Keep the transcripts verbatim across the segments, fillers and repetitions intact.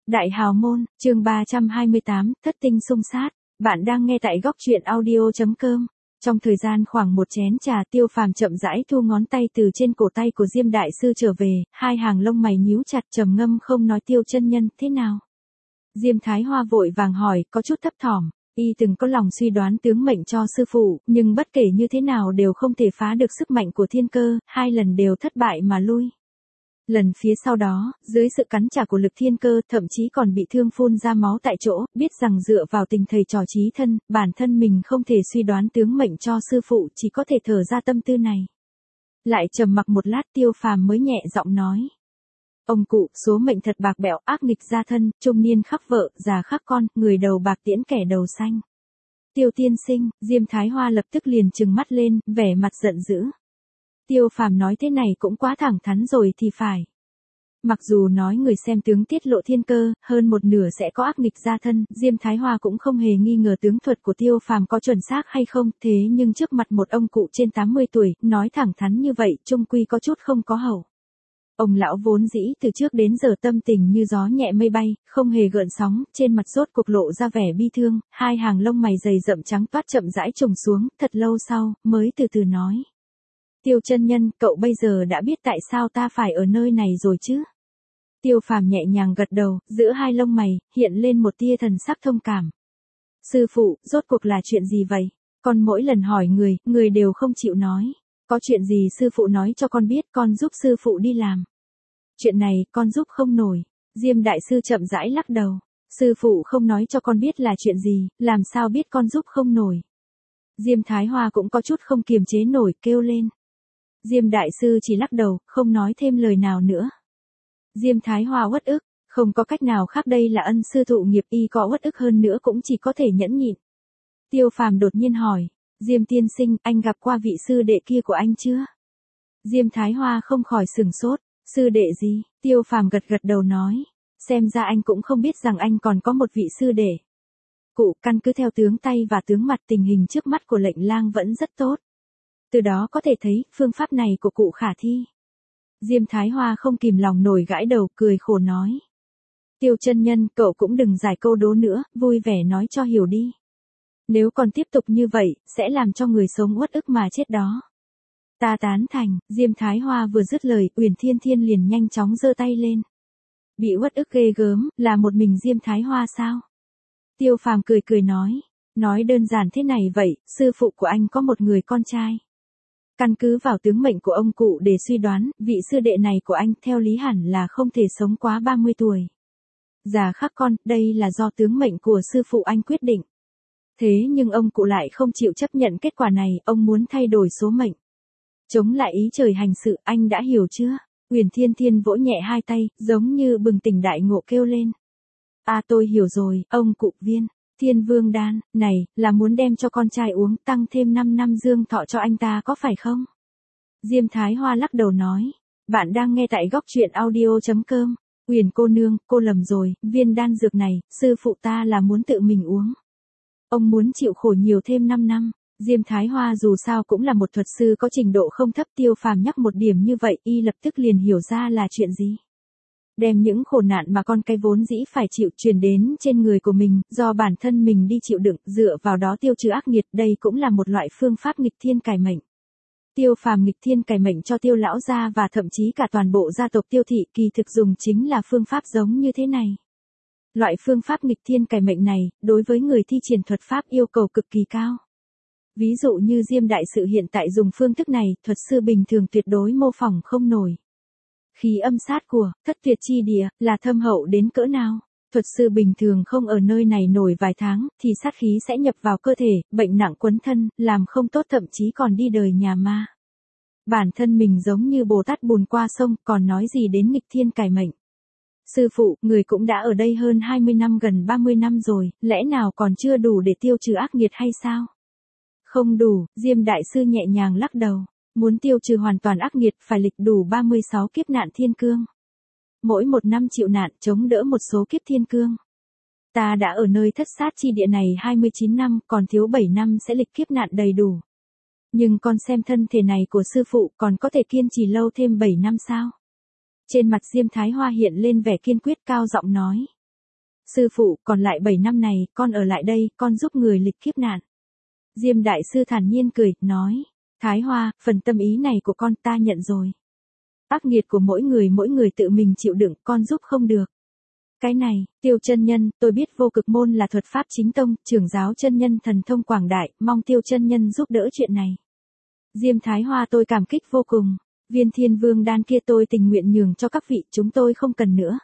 Đại hào môn, chương ba trăm hai mươi tám, thất tinh xung sát. Bạn đang nghe tại góc truyện audio chấm com. Trong thời gian khoảng một chén trà, Tiêu Phàm chậm rãi thu ngón tay từ trên cổ tay của Diêm đại sư trở về, hai hàng lông mày nhíu chặt, trầm ngâm không nói. Tiêu chân nhân, thế nào? Diêm Thái Hoa vội vàng hỏi, có chút thấp thỏm. Y từng có lòng suy đoán tướng mệnh cho sư phụ, nhưng bất kể như thế nào đều không thể phá được sức mạnh của thiên cơ, hai lần đều thất bại mà lui. Lần phía sau đó, dưới sự cắn trả của lực thiên cơ, thậm chí còn bị thương phun ra máu tại chỗ, biết rằng dựa vào tình thầy trò chí thân, bản thân mình không thể suy đoán tướng mệnh cho sư phụ, chỉ có thể thở ra tâm tư này. Lại trầm mặc một lát, Tiêu Phàm mới nhẹ giọng nói. Ông cụ, số mệnh thật bạc bẽo, ác nghịch gia thân, trung niên khắc vợ, già khắc con, người đầu bạc tiễn kẻ đầu xanh. Tiêu tiên sinh, Diêm Thái Hoa lập tức liền trừng mắt lên, vẻ mặt giận dữ. Tiêu Phàm nói thế này cũng quá thẳng thắn rồi thì phải. Mặc dù nói người xem tướng tiết lộ thiên cơ, hơn một nửa sẽ có ác nghịch gia thân, Diêm Thái Hoa cũng không hề nghi ngờ tướng thuật của Tiêu Phàm có chuẩn xác hay không, thế nhưng trước mặt một ông cụ trên tám mươi tuổi, nói thẳng thắn như vậy, chung quy có chút không có hậu. Ông lão vốn dĩ từ trước đến giờ tâm tình như gió nhẹ mây bay, không hề gợn sóng, trên mặt rốt cuộc lộ ra vẻ bi thương, hai hàng lông mày dày rậm trắng toát chậm rãi trùng xuống, thật lâu sau, mới từ từ nói. Tiêu chân nhân, cậu bây giờ đã biết tại sao ta phải ở nơi này rồi chứ? Tiêu Phàm nhẹ nhàng gật đầu, giữa hai lông mày, hiện lên một tia thần sắc thông cảm. Sư phụ, rốt cuộc là chuyện gì vậy? Con mỗi lần hỏi người, người đều không chịu nói. Có chuyện gì sư phụ nói cho con biết, con giúp sư phụ đi làm. Chuyện này, con giúp không nổi. Diêm đại sư chậm rãi lắc đầu. Sư phụ không nói cho con biết là chuyện gì, làm sao biết con giúp không nổi. Diêm Thái Hoa cũng có chút không kiềm chế nổi, kêu lên. Diêm đại sư chỉ lắc đầu, không nói thêm lời nào nữa. Diêm Thái Hoa uất ức, không có cách nào khác, đây là ân sư thụ nghiệp, y có uất ức hơn nữa cũng chỉ có thể nhẫn nhịn. Tiêu Phàm đột nhiên hỏi, Diêm tiên sinh, anh gặp qua vị sư đệ kia của anh chưa? Diêm Thái Hoa không khỏi sửng sốt, sư đệ gì? Tiêu Phàm gật gật đầu nói, xem ra anh cũng không biết rằng anh còn có một vị sư đệ. Cụ, căn cứ theo tướng tay và tướng mặt, tình hình trước mắt của lệnh lang vẫn rất tốt. Từ đó có thể thấy, phương pháp này của cụ khả thi. Diêm Thái Hoa không kìm lòng nổi gãi đầu, cười khổ nói. Tiêu chân nhân, cậu cũng đừng giải câu đố nữa, vui vẻ nói cho hiểu đi. Nếu còn tiếp tục như vậy, sẽ làm cho người sống uất ức mà chết đó. Ta tán thành, Diêm Thái Hoa vừa dứt lời, Uyển Thiên Thiên liền nhanh chóng giơ tay lên. Bị uất ức ghê gớm, là một mình Diêm Thái Hoa sao? Tiêu Phàm cười cười nói. Nói đơn giản thế này vậy, sư phụ của anh có một người con trai. Căn cứ vào tướng mệnh của ông cụ để suy đoán, vị sư đệ này của anh theo lý hẳn là không thể sống quá ba mươi tuổi. Già khắc con, đây là do tướng mệnh của sư phụ anh quyết định. Thế nhưng ông cụ lại không chịu chấp nhận kết quả này, ông muốn thay đổi số mệnh. Chống lại ý trời hành sự, anh đã hiểu chưa? Uyển Thiên Thiên vỗ nhẹ hai tay, giống như bừng tỉnh đại ngộ kêu lên. À tôi hiểu rồi, ông cụ Viên. Thiên Vương đan, này, là muốn đem cho con trai uống, tăng thêm năm năm dương thọ cho anh ta có phải không? Diêm Thái Hoa lắc đầu nói. Bạn đang nghe tại góc truyện audio chấm com. Uyển cô nương, cô lầm rồi, viên đan dược này, sư phụ ta là muốn tự mình uống. Ông muốn chịu khổ nhiều thêm năm năm. Diêm Thái Hoa dù sao cũng là một thuật sư có trình độ không thấp, Tiêu Phàm nhắc một điểm như vậy, y lập tức liền hiểu ra là chuyện gì. Đem những khổ nạn mà con cái vốn dĩ phải chịu truyền đến trên người của mình, do bản thân mình đi chịu đựng, dựa vào đó tiêu trừ ác nghiệt, đây cũng là một loại phương pháp nghịch thiên cải mệnh. Tiêu Phàm nghịch thiên cải mệnh cho Tiêu lão gia và thậm chí cả toàn bộ gia tộc Tiêu thị, kỳ thực dùng chính là phương pháp giống như thế này. Loại phương pháp nghịch thiên cải mệnh này, đối với người thi triển thuật pháp yêu cầu cực kỳ cao. Ví dụ như Diêm đại sự hiện tại dùng phương thức này, thuật sư bình thường tuyệt đối mô phỏng không nổi. Khí âm sát của thất tuyệt chi địa là thâm hậu đến cỡ nào? Thuật sư bình thường không ở nơi này nổi vài tháng, thì sát khí sẽ nhập vào cơ thể, bệnh nặng quấn thân, làm không tốt thậm chí còn đi đời nhà ma. Bản thân mình giống như Bồ Tát bùn qua sông, còn nói gì đến nghịch thiên cải mệnh. Sư phụ, người cũng đã ở đây hơn hai mươi năm, gần ba mươi năm rồi, lẽ nào còn chưa đủ để tiêu trừ ác nghiệt hay sao? Không đủ, Diêm đại sư nhẹ nhàng lắc đầu. Muốn tiêu trừ hoàn toàn ác nghiệt phải lịch đủ ba mươi sáu kiếp nạn thiên cương. Mỗi một năm chịu nạn chống đỡ một số kiếp thiên cương. Ta đã ở nơi thất sát chi địa này hai mươi chín năm, còn thiếu bảy năm sẽ lịch kiếp nạn đầy đủ. Nhưng con xem thân thể này của sư phụ còn có thể kiên trì lâu thêm bảy năm sao? Trên mặt Diêm Thái Hoa hiện lên vẻ kiên quyết, cao giọng nói. Sư phụ, còn lại bảy năm này, con ở lại đây, con giúp người lịch kiếp nạn. Diêm đại sư thản nhiên cười, nói. Thái Hoa, phần tâm ý này của con ta nhận rồi. Ác nghiệt của mỗi người mỗi người tự mình chịu đựng, con giúp không được. Cái này, Tiêu chân nhân, tôi biết vô cực môn là thuật pháp chính tông, trưởng giáo chân nhân thần thông quảng đại, mong Tiêu chân nhân giúp đỡ chuyện này. Diêm Thái Hoa tôi cảm kích vô cùng, viên thiên vương đan kia tôi tình nguyện nhường cho các vị, chúng tôi không cần nữa.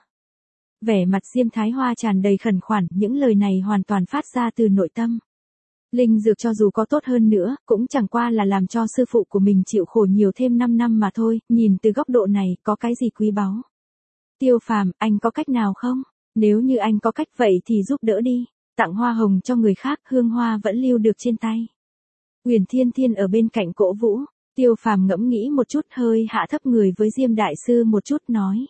Vẻ mặt Diêm Thái Hoa tràn đầy khẩn khoản, những lời này hoàn toàn phát ra từ nội tâm. Linh dược cho dù có tốt hơn nữa, cũng chẳng qua là làm cho sư phụ của mình chịu khổ nhiều thêm năm năm mà thôi, nhìn từ góc độ này, có cái gì quý báu. Tiêu Phàm, anh có cách nào không? Nếu như anh có cách vậy thì giúp đỡ đi, tặng hoa hồng cho người khác, hương hoa vẫn lưu được trên tay. Uyển Thiên Thiên ở bên cạnh cổ vũ, Tiêu Phàm ngẫm nghĩ một chút hơi hạ thấp người với Diêm Đại Sư một chút nói.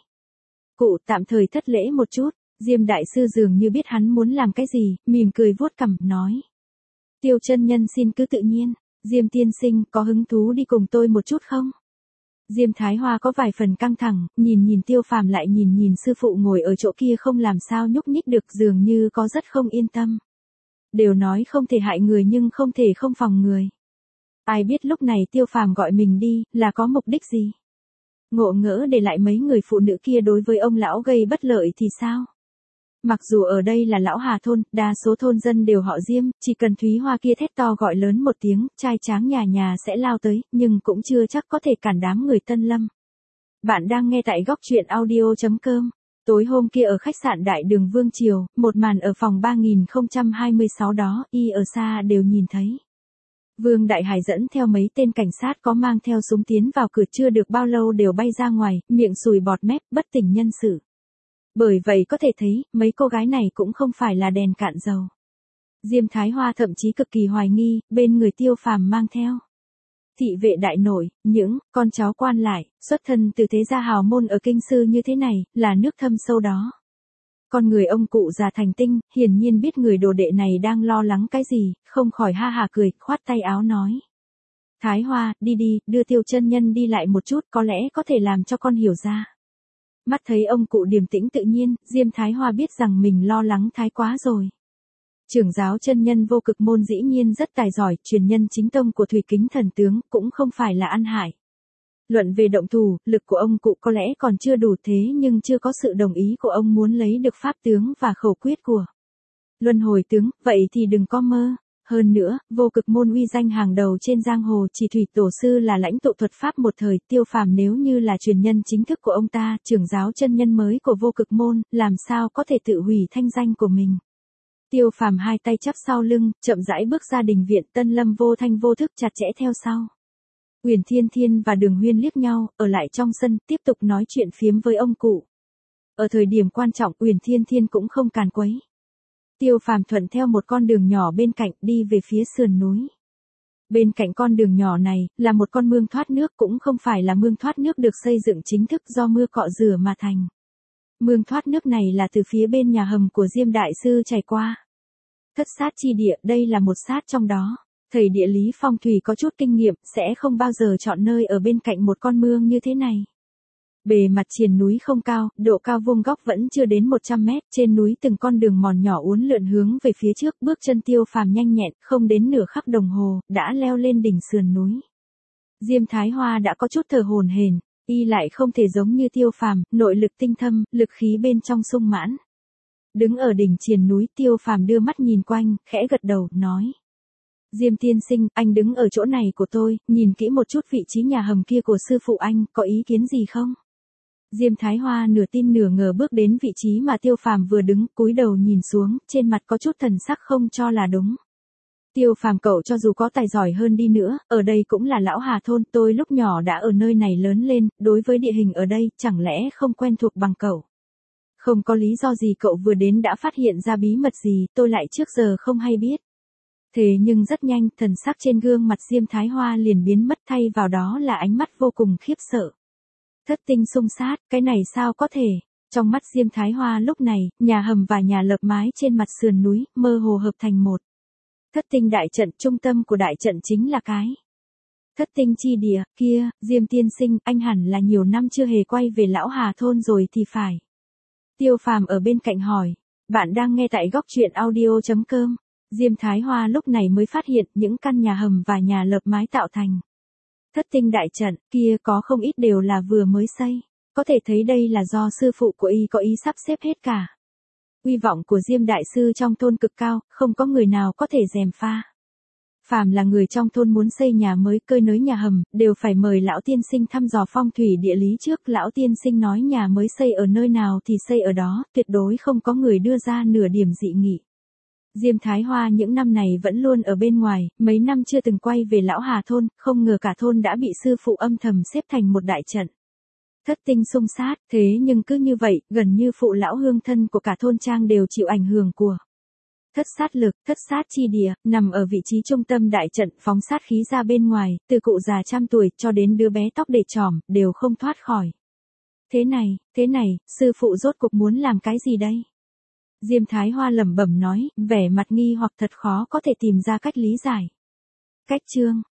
Cụ tạm thời thất lễ một chút, Diêm Đại Sư dường như biết hắn muốn làm cái gì, mỉm cười vuốt cằm nói. Tiêu chân nhân xin cứ tự nhiên, Diêm tiên sinh có hứng thú đi cùng tôi một chút không? Diêm Thái Hoa có vài phần căng thẳng, nhìn nhìn Tiêu Phàm lại nhìn nhìn sư phụ ngồi ở chỗ kia không làm sao nhúc nhích được dường như có rất không yên tâm. Đều nói không thể hại người nhưng không thể không phòng người. Ai biết lúc này Tiêu Phàm gọi mình đi, là có mục đích gì? Ngộ ngỡ để lại mấy người phụ nữ kia đối với ông lão gây bất lợi thì sao? Mặc dù ở đây là lão Hà thôn, đa số thôn dân đều họ Diêm, chỉ cần Thúy Hoa kia thét to gọi lớn một tiếng, trai tráng nhà nhà sẽ lao tới, nhưng cũng chưa chắc có thể cản đám người Tân Lâm. Bạn đang nghe tại góc truyện audio chấm com. Tối hôm kia ở khách sạn Đại Đường Vương Triều, một màn ở phòng ba nghìn không trăm hai mươi sáu đó, y ở xa đều nhìn thấy. Vương Đại Hải dẫn theo mấy tên cảnh sát có mang theo súng tiến vào cửa chưa được bao lâu đều bay ra ngoài, miệng sùi bọt mép, bất tỉnh nhân sự. Bởi vậy có thể thấy, mấy cô gái này cũng không phải là đèn cạn dầu. Diêm Thái Hoa thậm chí cực kỳ hoài nghi, bên người Tiêu Phàm mang theo. Thị vệ đại nội, những con cháu quan lại, xuất thân từ thế gia hào môn ở kinh sư như thế này, là nước thâm sâu đó. Con người ông cụ già thành tinh, hiển nhiên biết người đồ đệ này đang lo lắng cái gì, không khỏi ha hà cười, khoát tay áo nói. Thái Hoa, đi đi, đưa Tiêu chân nhân đi lại một chút, có lẽ có thể làm cho con hiểu ra. Mắt thấy ông cụ điềm tĩnh tự nhiên, Diêm Thái Hoa biết rằng mình lo lắng thái quá rồi. Trưởng giáo chân nhân vô cực môn dĩ nhiên rất tài giỏi, truyền nhân chính tông của Thủy Kính thần tướng, cũng không phải là ăn hại. Luận về động thủ, lực của ông cụ có lẽ còn chưa đủ thế nhưng chưa có sự đồng ý của ông muốn lấy được pháp tướng và khẩu quyết của Luân Hồi tướng, vậy thì đừng có mơ. Hơn nữa, vô cực môn uy danh hàng đầu trên giang hồ, chỉ Thủy tổ sư là lãnh tụ thuật pháp một thời, Tiêu Phàm nếu như là truyền nhân chính thức của ông ta, trưởng giáo chân nhân mới của vô cực môn, làm sao có thể tự hủy thanh danh của mình. Tiêu Phàm hai tay chắp sau lưng, chậm rãi bước ra đình viện, Tân Lâm vô thanh vô thức chặt chẽ theo sau. Uyển Thiên Thiên và Đường Huyên liếc nhau, ở lại trong sân, tiếp tục nói chuyện phiếm với ông cụ. Ở thời điểm quan trọng, Uyển Thiên Thiên cũng không càn quấy. Tiêu Phàm thuận theo một con đường nhỏ bên cạnh đi về phía sườn núi. Bên cạnh con đường nhỏ này, là một con mương thoát nước, cũng không phải là mương thoát nước được xây dựng chính thức do mưa cọ rửa mà thành. Mương thoát nước này là từ phía bên nhà hầm của Diêm Đại Sư chảy qua. Thất sát chi địa, đây là một sát trong đó. Thầy địa lý phong thủy có chút kinh nghiệm, sẽ không bao giờ chọn nơi ở bên cạnh một con mương như thế này. Bề mặt triền núi không cao, độ cao vuông góc vẫn chưa đến một trăm mét, trên núi từng con đường mòn nhỏ uốn lượn hướng về phía trước, bước chân Tiêu Phàm nhanh nhẹn, không đến nửa khắc đồng hồ, đã leo lên đỉnh sườn núi. Diêm Thái Hoa đã có chút thở hổn hển, y lại không thể giống như Tiêu Phàm, nội lực tinh thâm, lực khí bên trong sung mãn. Đứng ở đỉnh triền núi, Tiêu Phàm đưa mắt nhìn quanh, khẽ gật đầu, nói. Diêm tiên sinh, anh đứng ở chỗ này của tôi, nhìn kỹ một chút vị trí nhà hầm kia của sư phụ anh, có ý kiến gì không? Diêm Thái Hoa nửa tin nửa ngờ bước đến vị trí mà Tiêu Phàm vừa đứng, cúi đầu nhìn xuống, trên mặt có chút thần sắc không cho là đúng. Tiêu Phàm cậu cho dù có tài giỏi hơn đi nữa, ở đây cũng là lão Hà thôn, tôi lúc nhỏ đã ở nơi này lớn lên, đối với địa hình ở đây, chẳng lẽ không quen thuộc bằng cậu? Không có lý do gì cậu vừa đến đã phát hiện ra bí mật gì, tôi lại trước giờ không hay biết. Thế nhưng rất nhanh, thần sắc trên gương mặt Diêm Thái Hoa liền biến mất, thay vào đó là ánh mắt vô cùng khiếp sợ. Thất tinh xung sát, cái này sao có thể? Trong mắt Diêm Thái Hoa lúc này, nhà hầm và nhà lợp mái trên mặt sườn núi, mơ hồ hợp thành một. Thất tinh đại trận, trung tâm của đại trận chính là cái thất tinh chi địa, kia, Diêm tiên sinh, anh hẳn là nhiều năm chưa hề quay về lão Hà thôn rồi thì phải. Tiêu Phàm ở bên cạnh hỏi, Bạn đang nghe tại góc truyện audio chấm com. Diêm Thái Hoa lúc này mới phát hiện những căn nhà hầm và nhà lợp mái tạo thành thất tinh đại trận kia có không ít đều là vừa mới xây. Có thể thấy đây là do sư phụ của y có ý sắp xếp hết cả. Uy vọng của Diêm Đại Sư trong thôn cực cao, không có người nào có thể gièm pha. Phàm là người trong thôn muốn xây nhà mới cơi nới nhà hầm, đều phải mời lão tiên sinh thăm dò phong thủy địa lý trước. Lão tiên sinh nói nhà mới xây ở nơi nào thì xây ở đó, tuyệt đối không có người đưa ra nửa điểm dị nghị. Diêm Thái Hoa những năm này vẫn luôn ở bên ngoài, mấy năm chưa từng quay về lão Hà thôn, không ngờ cả thôn đã bị sư phụ âm thầm xếp thành một đại trận. Thất tinh xung sát, thế nhưng cứ như vậy, gần như phụ lão hương thân của cả thôn trang đều chịu ảnh hưởng của thất sát lực, thất sát chi địa, nằm ở vị trí trung tâm đại trận, phóng sát khí ra bên ngoài, từ cụ già trăm tuổi cho đến đứa bé tóc để tròm, đều không thoát khỏi. Thế này, thế này, sư phụ rốt cuộc muốn làm cái gì đây? Diêm Thái Hoa lẩm bẩm nói, vẻ mặt nghi hoặc thật khó có thể tìm ra cách lý giải. Cách chương